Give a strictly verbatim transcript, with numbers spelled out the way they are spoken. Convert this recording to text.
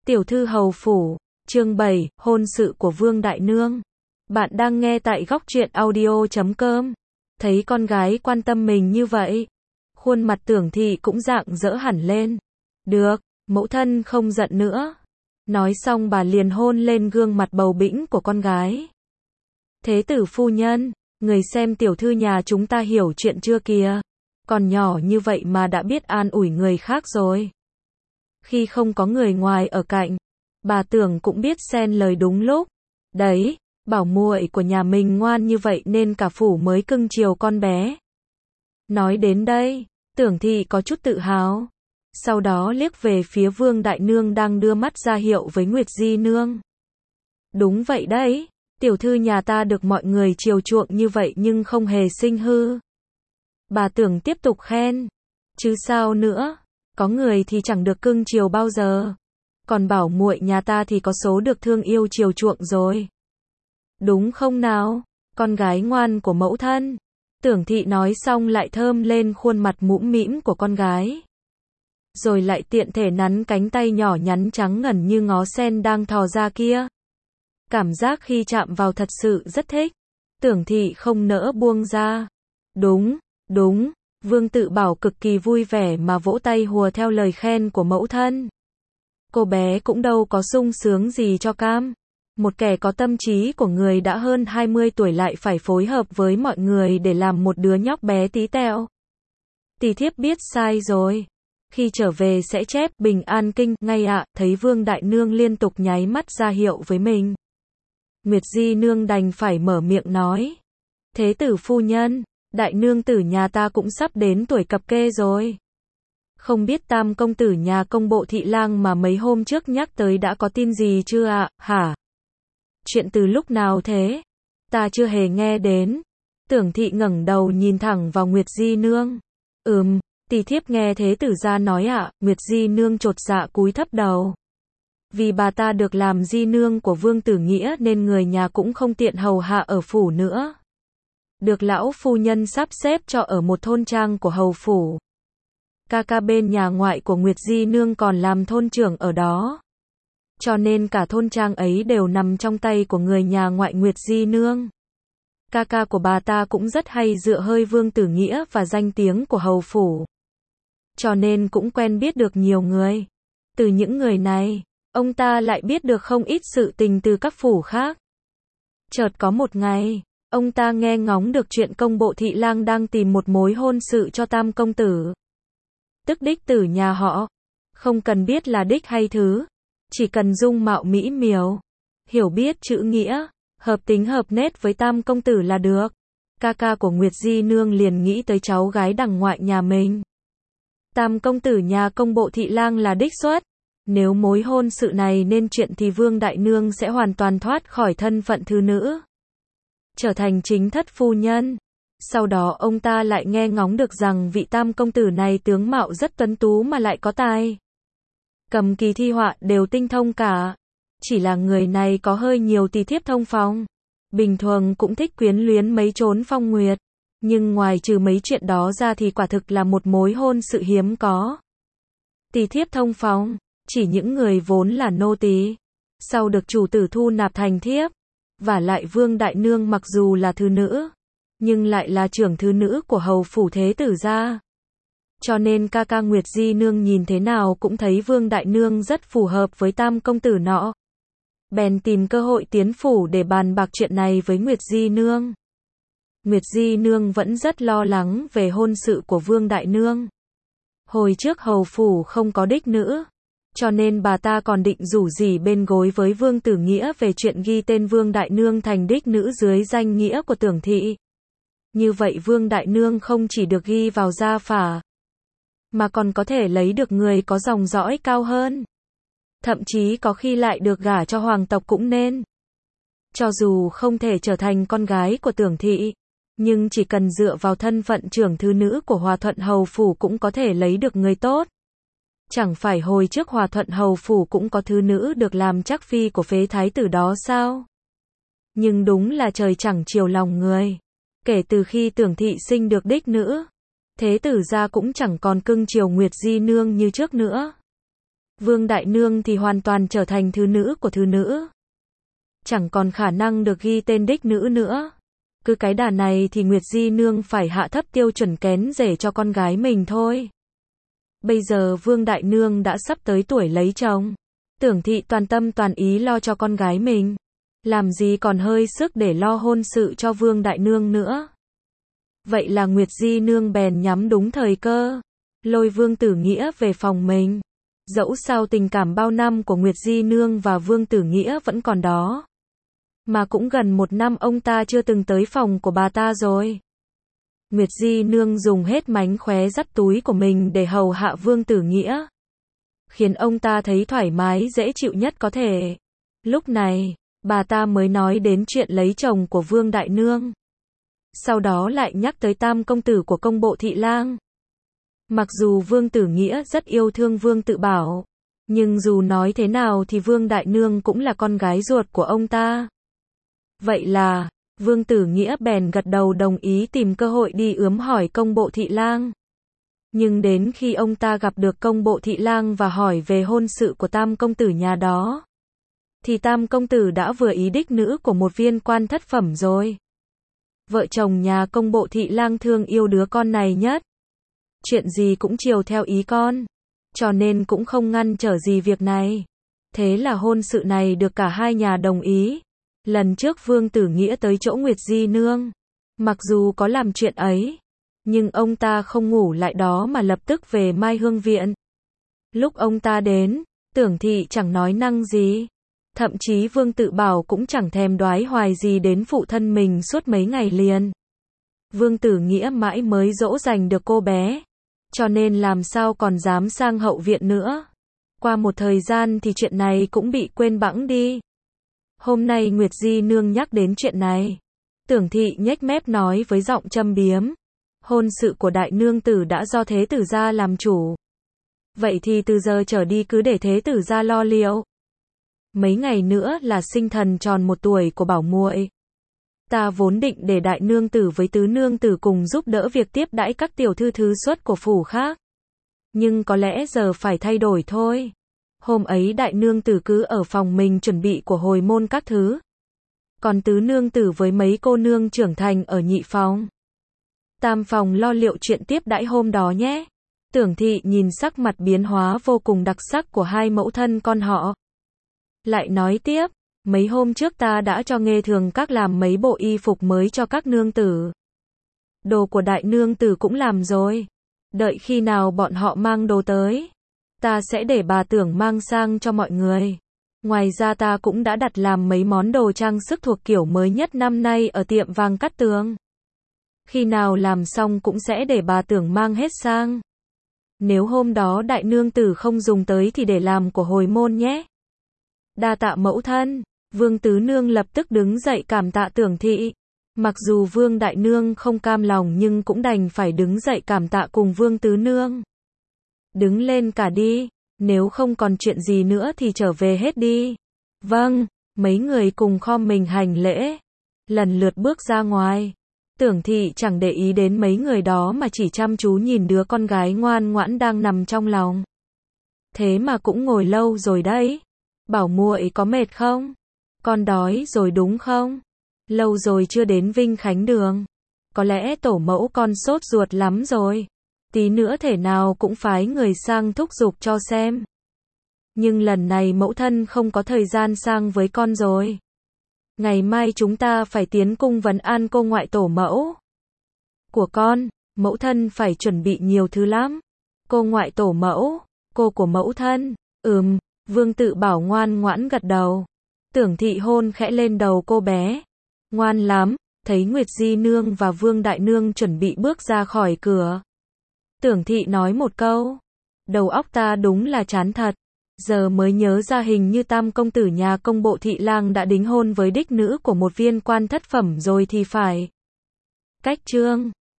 Tiểu thư hầu phủ, chương bảy, hôn sự của Vương Đại Nương. Bạn đang nghe tại góc truyện audio chấm com. Thấy con gái quan tâm mình như vậy, khuôn mặt Tưởng Thị cũng rạng rỡ hẳn lên. Được, mẫu thân không giận nữa. Nói xong bà liền hôn lên gương mặt bầu bĩnh của con gái. Thế tử phu nhân, người xem tiểu thư nhà chúng ta hiểu chuyện chưa kìa. Còn nhỏ như vậy mà đã biết an ủi người khác rồi. Khi không có người ngoài ở cạnh, bà Tưởng cũng biết xen lời đúng lúc. Đấy, bảo muội của nhà mình ngoan như vậy nên cả phủ mới cưng chiều con bé. Nói đến đây, Tưởng Thị có chút tự hào. Sau đó liếc về phía Vương Đại Nương đang đưa mắt ra hiệu với Nguyệt Di Nương. Đúng vậy đấy, tiểu thư nhà ta được mọi người chiều chuộng như vậy nhưng không hề sinh hư. Bà Tưởng tiếp tục khen. Chứ sao nữa, có người thì chẳng được cưng chiều bao giờ. Còn bảo muội nhà ta thì có số được thương yêu chiều chuộng rồi. Đúng không nào, con gái ngoan của mẫu thân. Tưởng Thị nói xong lại thơm lên khuôn mặt mũm mĩm của con gái. Rồi lại tiện thể nắn cánh tay nhỏ nhắn trắng ngần như ngó sen đang thò ra kia. Cảm giác khi chạm vào thật sự rất thích. Tưởng Thị không nỡ buông ra. Đúng, đúng, Vương Tự Bảo cực kỳ vui vẻ mà vỗ tay hùa theo lời khen của mẫu thân. Cô bé cũng đâu có sung sướng gì cho cam. Một kẻ có tâm trí của người đã hơn hai mươi tuổi lại phải phối hợp với mọi người để làm một đứa nhóc bé tí tẹo. Tỳ thiếp biết sai rồi. Khi trở về sẽ chép bình an kinh ngay ạ. Thấy Vương Đại Nương liên tục nháy mắt ra hiệu với mình, Nguyệt Di Nương đành phải mở miệng nói. Thế tử phu nhân, Đại nương tử nhà ta cũng sắp đến tuổi cập kê rồi. Không biết tam công tử nhà công bộ thị lang mà mấy hôm trước nhắc tới đã có tin gì chưa ạ, hả? Chuyện từ lúc nào thế? Ta chưa hề nghe đến. Tưởng Thị ngẩng đầu nhìn thẳng vào Nguyệt Di Nương. Ừm, tỳ thiếp nghe thế tử gia nói ạ. Nguyệt Di Nương chột dạ cúi thấp đầu. Vì bà ta được làm di nương của Vương Tử Nghĩa nên người nhà cũng không tiện hầu hạ ở phủ nữa. Được lão phu nhân sắp xếp cho ở một thôn trang của hầu phủ. Ca ca bên nhà ngoại của Nguyệt Di Nương còn làm thôn trưởng ở đó. Cho nên cả thôn trang ấy đều nằm trong tay của người nhà ngoại Nguyệt Di Nương. Ca ca của bà ta cũng rất hay dựa hơi Vương Tử Nghĩa và danh tiếng của hầu phủ. Cho nên cũng quen biết được nhiều người. Từ những người này, ông ta lại biết được không ít sự tình từ các phủ khác. Chợt có một ngày, ông ta nghe ngóng được chuyện công bộ thị lang đang tìm một mối hôn sự cho tam công tử. Tức đích tử nhà họ. Không cần biết là đích hay thứ. Chỉ cần dung mạo mỹ miều, hiểu biết chữ nghĩa, hợp tính hợp nết với tam công tử là được. Ca ca của Nguyệt Di Nương liền nghĩ tới cháu gái đằng ngoại nhà mình. Tam công tử nhà công bộ thị lang là đích xuất. Nếu mối hôn sự này nên chuyện thì Vương Đại Nương sẽ hoàn toàn thoát khỏi thân phận thư nữ, trở thành chính thất phu nhân. Sau đó ông ta lại nghe ngóng được rằng vị tam công tử này tướng mạo rất tuấn tú mà lại có tài. Cầm kỳ thi họa đều tinh thông cả. Chỉ là người này có hơi nhiều tỳ thiếp thông phòng. Bình thường cũng thích quyến luyến mấy chốn phong nguyệt. Nhưng ngoài trừ mấy chuyện đó ra thì quả thực là một mối hôn sự hiếm có. Tỳ thiếp thông phòng, chỉ những người vốn là nô tỳ, sau được chủ tử thu nạp thành thiếp. Và lại Vương Đại Nương mặc dù là thư nữ, nhưng lại là trưởng thư nữ của hầu phủ thế tử gia. Cho nên ca ca Nguyệt Di Nương nhìn thế nào cũng thấy Vương Đại Nương rất phù hợp với tam công tử nọ. Bèn tìm cơ hội tiến phủ để bàn bạc chuyện này với Nguyệt Di Nương. Nguyệt Di Nương vẫn rất lo lắng về hôn sự của Vương Đại Nương. Hồi trước hầu phủ không có đích nữ, cho nên bà ta còn định rủ rỉ bên gối với Vương Tử Nghĩa về chuyện ghi tên Vương Đại Nương thành đích nữ dưới danh nghĩa của Tưởng Thị. Như vậy Vương Đại Nương không chỉ được ghi vào gia phả, mà còn có thể lấy được người có dòng dõi cao hơn. Thậm chí có khi lại được gả cho hoàng tộc cũng nên. Cho dù không thể trở thành con gái của Tưởng Thị, nhưng chỉ cần dựa vào thân phận trưởng thư nữ của Hòa Thuận hầu phủ cũng có thể lấy được người tốt. Chẳng phải hồi trước Hòa Thuận hầu phủ cũng có thư nữ được làm chắc phi của phế thái tử đó sao? Nhưng đúng là trời chẳng chiều lòng người. Kể từ khi Tưởng Thị sinh được đích nữ, thế tử gia cũng chẳng còn cưng chiều Nguyệt Di Nương như trước nữa. Vương Đại Nương thì hoàn toàn trở thành thứ nữ của thứ nữ. Chẳng còn khả năng được ghi tên đích nữ nữa. Cứ cái đà này thì Nguyệt Di Nương phải hạ thấp tiêu chuẩn kén rể cho con gái mình thôi. Bây giờ Vương Đại Nương đã sắp tới tuổi lấy chồng. Tưởng Thị toàn tâm toàn ý lo cho con gái mình. Làm gì còn hơi sức để lo hôn sự cho Vương Đại Nương nữa. Vậy là Nguyệt Di Nương bèn nhắm đúng thời cơ. Lôi Vương Tử Nghĩa về phòng mình. Dẫu sao tình cảm bao năm của Nguyệt Di Nương và Vương Tử Nghĩa vẫn còn đó. Mà cũng gần một năm ông ta chưa từng tới phòng của bà ta rồi. Nguyệt Di Nương dùng hết mánh khóe dắt túi của mình để hầu hạ Vương Tử Nghĩa. Khiến ông ta thấy thoải mái dễ chịu nhất có thể. Lúc này, bà ta mới nói đến chuyện lấy chồng của Vương Đại Nương. Sau đó lại nhắc tới tam công tử của công bộ Thị Lang. Mặc dù Vương Tử Nghĩa rất yêu thương Vương Tự Bảo, nhưng dù nói thế nào thì Vương Đại Nương cũng là con gái ruột của ông ta. Vậy là, Vương Tử Nghĩa bèn gật đầu đồng ý tìm cơ hội đi ướm hỏi công bộ Thị Lang. Nhưng đến khi ông ta gặp được công bộ Thị Lang và hỏi về hôn sự của tam công tử nhà đó, thì tam công tử đã vừa ý đích nữ của một viên quan thất phẩm rồi. Vợ chồng nhà công bộ Thị Lang thương yêu đứa con này nhất. Chuyện gì cũng chiều theo ý con. Cho nên cũng không ngăn trở gì việc này. Thế là hôn sự này được cả hai nhà đồng ý. Lần trước Vương Tử Nghĩa tới chỗ Nguyệt Di Nương. Mặc dù có làm chuyện ấy, nhưng ông ta không ngủ lại đó mà lập tức về Mai Hương Viện. Lúc ông ta đến, Tưởng Thị chẳng nói năng gì. Thậm chí Vương Tự Bảo cũng chẳng thèm đoái hoài gì đến phụ thân mình suốt mấy ngày liền. Vương Tử Nghĩa mãi mới dỗ dành được cô bé. Cho nên làm sao còn dám sang hậu viện nữa. Qua một thời gian thì chuyện này cũng bị quên bẵng đi. Hôm nay Nguyệt Di Nương nhắc đến chuyện này. Tưởng Thị nhếch mép nói với giọng châm biếm. Hôn sự của đại nương tử đã do thế tử gia làm chủ. Vậy thì từ giờ trở đi cứ để thế tử gia lo liệu. Mấy ngày nữa là sinh thần tròn một tuổi của bảo muội. Ta vốn định để đại nương tử với tứ nương tử cùng giúp đỡ việc tiếp đãi các tiểu thư thứ xuất của phủ khác. Nhưng có lẽ giờ phải thay đổi thôi. Hôm ấy đại nương tử cứ ở phòng mình chuẩn bị của hồi môn các thứ. Còn tứ nương tử với mấy cô nương trưởng thành ở nhị phòng. Tam phòng lo liệu chuyện tiếp đãi hôm đó nhé. Tưởng Thị nhìn sắc mặt biến hóa vô cùng đặc sắc của hai mẫu thân con họ. Lại nói tiếp, mấy hôm trước ta đã cho Nghê Thường các làm mấy bộ y phục mới cho các nương tử. Đồ của đại nương tử cũng làm rồi. Đợi khi nào bọn họ mang đồ tới, ta sẽ để bà Tưởng mang sang cho mọi người. Ngoài ra ta cũng đã đặt làm mấy món đồ trang sức thuộc kiểu mới nhất năm nay ở tiệm vàng Cát Tường. Khi nào làm xong cũng sẽ để bà Tưởng mang hết sang. Nếu hôm đó đại nương tử không dùng tới thì để làm của hồi môn nhé. Đa tạ mẫu thân. Vương Tứ Nương lập tức đứng dậy cảm tạ Tưởng Thị. Mặc dù Vương Đại Nương không cam lòng nhưng cũng đành phải đứng dậy cảm tạ cùng Vương Tứ Nương. Đứng lên cả đi, nếu không còn chuyện gì nữa thì trở về hết đi. Vâng, mấy người cùng khom mình hành lễ, lần lượt bước ra ngoài. Tưởng Thị chẳng để ý đến mấy người đó mà chỉ chăm chú nhìn đứa con gái ngoan ngoãn đang nằm trong lòng. Thế mà cũng ngồi lâu rồi đấy. Bảo muội có mệt không? Con đói rồi đúng không? Lâu rồi chưa đến Vinh Khánh Đường. Có lẽ tổ mẫu con sốt ruột lắm rồi. Tí nữa thể nào cũng phái người sang thúc giục cho xem. Nhưng lần này mẫu thân không có thời gian sang với con rồi. Ngày mai chúng ta phải tiến cung vấn an cô ngoại tổ mẫu của con. Mẫu thân phải chuẩn bị nhiều thứ lắm. Cô ngoại tổ mẫu, cô của mẫu thân. Ừm, Vương Tự Bảo ngoan ngoãn gật đầu. Tưởng Thị hôn khẽ lên đầu cô bé. Ngoan lắm. Thấy Nguyệt Di Nương và Vương Đại Nương chuẩn bị bước ra khỏi cửa, Tưởng Thị nói một câu. Đầu óc ta đúng là chán thật. Giờ mới nhớ ra hình như tam công tử nhà công bộ Thị Lang đã đính hôn với đích nữ của một viên quan thất phẩm rồi thì phải. Cách chương